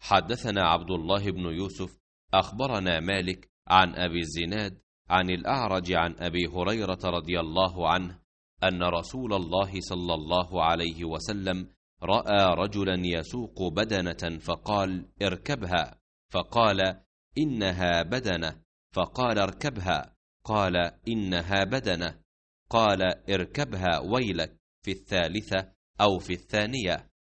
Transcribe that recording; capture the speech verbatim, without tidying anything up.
حدثنا عبد الله بن يوسف أخبرنا مالك عن أبي الزناد عن الأعرج عن أبي هريرة رضي الله عنه أن رسول الله صلى الله عليه وسلم رأى رجلا يسوق بدنة فقال: اركبها. فقال: إنها بدنة. فقال: اركبها. قال: إنها بدنة. قال: اركبها ويلك في الثالثة أو في الثانية.